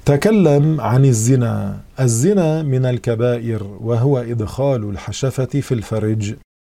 تكلم عن الزنا. الزنا من الكبائر، وهو إدخال الحشفة في الفرج.